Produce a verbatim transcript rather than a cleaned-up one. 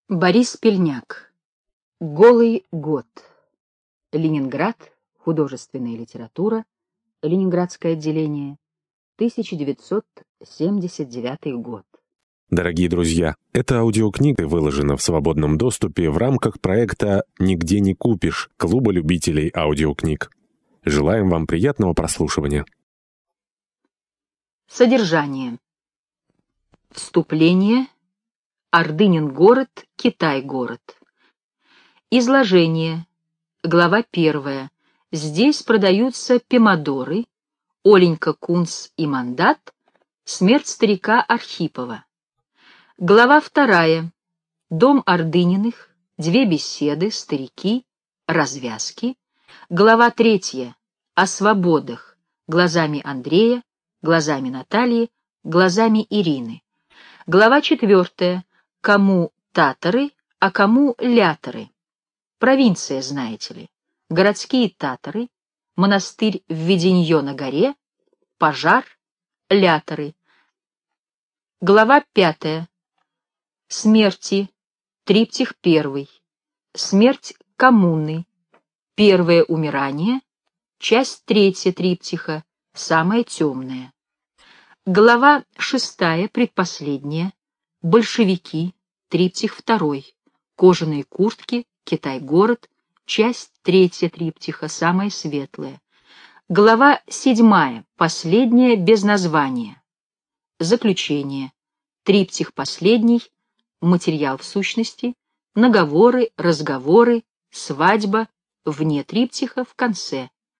Борис Пельняк. Голый год. Ленинград. Художественная литература. Ленинградское отделение. тысяча девятьсот семьдесят девятый год. Дорогие друзья, эта аудиокнига выложена в свободном доступе в рамках проекта «Нигде не купишь» Клуба любителей аудиокниг. Желаем вам приятного прослушивания. Содержание. Вступление. Ордынин город, Китай город. Изложение. Глава первая. Здесь продаются помидоры, Оленька Кунц и мандат, смерть старика Архипова. Глава вторая. Дом Ордыниных, две беседы, старики, развязки. Глава третья. О свободах, глазами Андрея, глазами Натальи, глазами Ирины. Глава четвертая. Кому татары, а кому ляторы. Провинция, знаете ли. Городские татары, монастырь Введенье на горе, пожар, ляторы. Глава пятая. Смерти, триптих первый. Смерть коммуны, первое умирание, часть третья триптиха, самая темная. Глава шестая, предпоследняя. Большевики, триптих второй, кожаные куртки, Китай-город, часть третья триптиха, самая светлая. Глава седьмая, последняя, без названия. Заключение. Триптих последний, материал в сущности, наговоры, разговоры, свадьба, вне триптиха в конце.